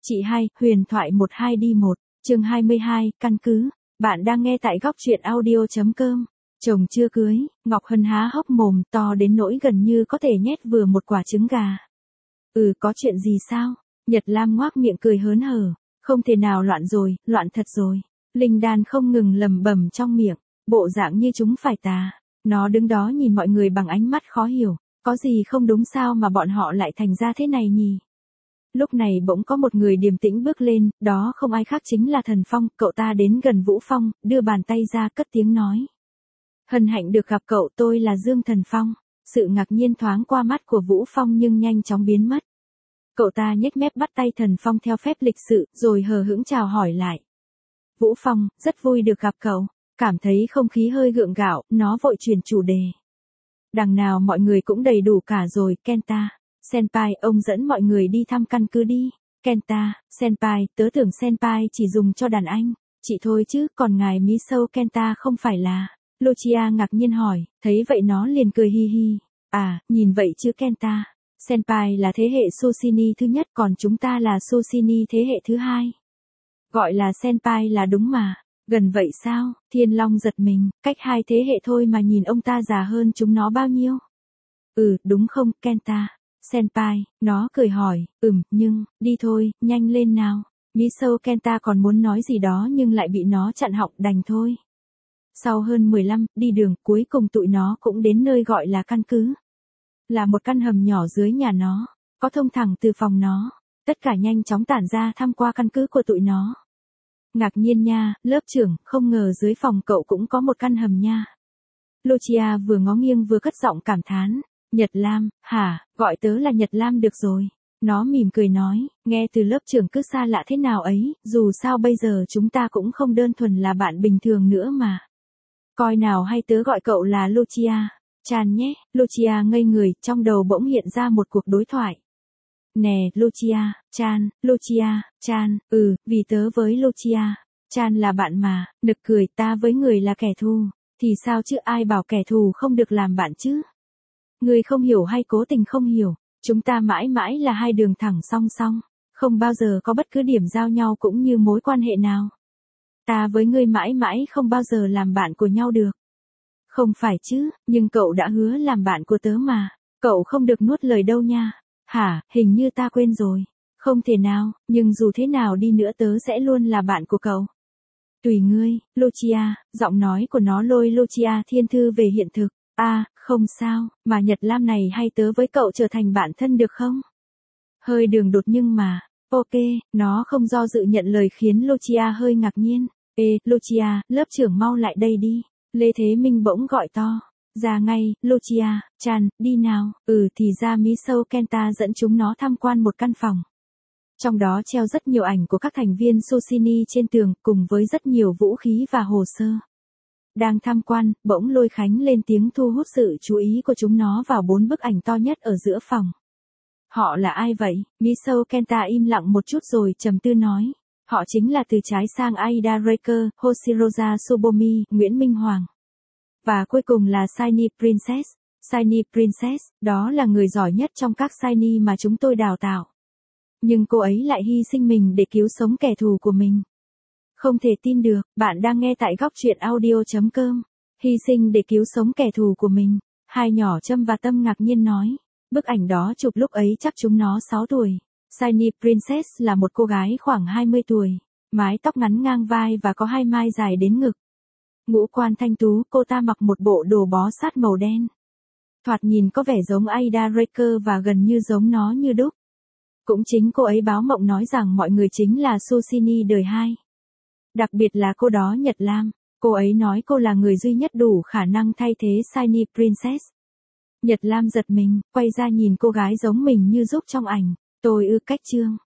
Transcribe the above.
Chị hai, huyền thoại 12 đi 1, chương 22, căn cứ. Bạn đang nghe tại góc truyện audio.com. Chồng chưa cưới, Ngọc Hân há hốc mồm to đến nỗi gần như có thể nhét vừa một quả trứng gà. Có chuyện gì sao? Nhật Lam ngoác miệng cười hớn hở. Không thể nào, loạn rồi, loạn thật rồi. Linh Đan không ngừng lẩm bẩm trong miệng, bộ dạng như chúng phải tà. Nó đứng đó nhìn mọi người bằng ánh mắt khó hiểu. Có gì không đúng sao mà bọn họ lại thành ra thế này nhỉ? Lúc này bỗng có một người điềm tĩnh bước lên, đó không ai khác chính là Thần Phong. Cậu ta đến gần Vũ Phong, đưa bàn tay ra cất tiếng nói. Hân hạnh được gặp cậu, tôi là Dương Thần Phong. Sự ngạc nhiên thoáng qua mắt của Vũ Phong nhưng nhanh chóng biến mất. Cậu ta nhếch mép bắt tay Thần Phong theo phép lịch sự, rồi hờ hững chào hỏi lại. Vũ Phong, rất vui được gặp cậu. Cảm thấy không khí hơi gượng gạo, nó vội chuyển chủ đề. Đằng nào mọi người cũng đầy đủ cả rồi, Kenta. Senpai, ông dẫn mọi người đi thăm căn cứ đi. Kenta, Senpai, tớ tưởng Senpai chỉ dùng cho đàn anh. Chị thôi chứ, còn ngài Misou Kenta không phải là... Lucia ngạc nhiên hỏi, thấy vậy nó liền cười hi hi. À, nhìn vậy chứ Kenta. Senpai là thế hệ Sushini thứ nhất, còn chúng ta là Sushini thế hệ thứ hai. Gọi là Senpai là đúng mà. Gần vậy sao? Thiên Long giật mình, cách 2 thế hệ thôi mà nhìn ông ta già hơn chúng nó bao nhiêu? Đúng không, Kenta? Senpai, nó cười hỏi, nhưng, đi thôi, nhanh lên nào. Misou Kenta còn muốn nói gì đó nhưng lại bị nó chặn họng, đành thôi. Sau hơn 15 đi đường, cuối cùng tụi nó cũng đến nơi gọi là căn cứ. Là một căn hầm nhỏ dưới nhà nó, có thông thẳng từ phòng nó. Tất cả nhanh chóng tản ra tham qua căn cứ của tụi nó. Ngạc nhiên nha, lớp trưởng, không ngờ dưới phòng cậu cũng có một căn hầm nha. Lucia vừa ngó nghiêng vừa cất giọng cảm thán. Nhật Lam, hả, gọi tớ là Nhật Lam được rồi. Nó mỉm cười nói, nghe từ lớp trưởng cứ xa lạ thế nào ấy, dù sao bây giờ chúng ta cũng không đơn thuần là bạn bình thường nữa mà. Coi nào hay tớ gọi cậu là Lucia, Chan nhé. Lucia ngây người, trong đầu bỗng hiện ra một cuộc đối thoại. Nè, Lucia, Chan, vì tớ với Lucia, Chan là bạn mà, nực cười, ta với người là kẻ thù, thì sao chứ, ai bảo kẻ thù không được làm bạn chứ? Người không hiểu hay cố tình không hiểu, chúng ta mãi mãi là hai đường thẳng song song, không bao giờ có bất cứ điểm giao nhau cũng như mối quan hệ nào. Ta với ngươi mãi mãi không bao giờ làm bạn của nhau được. Không phải chứ, nhưng cậu đã hứa làm bạn của tớ mà, cậu không được nuốt lời đâu nha. Hả, hình như ta quên rồi. Không thể nào, nhưng dù thế nào đi nữa tớ sẽ luôn là bạn của cậu. Tùy ngươi, Lucia, giọng nói của nó lôi Lucia thiên thư về hiện thực. Không sao, mà Nhật Lam này hay tớ với cậu trở thành bạn thân được không? Hơi đường đột nhưng mà, ok, nó không do dự nhận lời khiến Lucia hơi ngạc nhiên. Lucia, lớp trưởng mau lại đây đi. Lê Thế Minh bỗng gọi to. Ra ngay, Lucia, Chan, đi nào. Thì ra Misou Kenta dẫn chúng nó tham quan một căn phòng. Trong đó treo rất nhiều ảnh của các thành viên Sushini trên tường, cùng với rất nhiều vũ khí và hồ sơ. Đang tham quan, bỗng Lôi Khánh lên tiếng thu hút sự chú ý của chúng nó vào 4 bức ảnh to nhất ở giữa phòng. Họ là ai vậy? Misou Kenta im lặng một chút rồi trầm tư nói. Họ chính là từ trái sang Aida Reker, Hoshiroza Tsubomi, Nguyễn Minh Hoàng. Và cuối cùng là Shiny Princess. Shiny Princess, đó là người giỏi nhất trong các Shiny mà chúng tôi đào tạo. Nhưng cô ấy lại hy sinh mình để cứu sống kẻ thù của mình. Không thể tin được, bạn đang nghe tại góc truyện audio.com. Hy sinh để cứu sống kẻ thù của mình. Hai nhỏ Trâm và Tâm ngạc nhiên nói. Bức ảnh đó chụp lúc ấy chắc chúng nó 6 tuổi. Shiny Princess là một cô gái khoảng 20 tuổi. Mái tóc ngắn ngang vai và có 2 mai dài đến ngực. Ngũ quan thanh tú, cô ta mặc một bộ đồ bó sát màu đen. Thoạt nhìn có vẻ giống Aida Reker và gần như giống nó như đúc. Cũng chính cô ấy báo mộng nói rằng mọi người chính là Sushini đời 2. Đặc biệt là cô đó Nhật Lam, cô ấy nói cô là người duy nhất đủ khả năng thay thế Shiny Princess. Nhật Lam giật mình, quay ra nhìn cô gái giống mình như giúp trong ảnh. Tôi cách chương.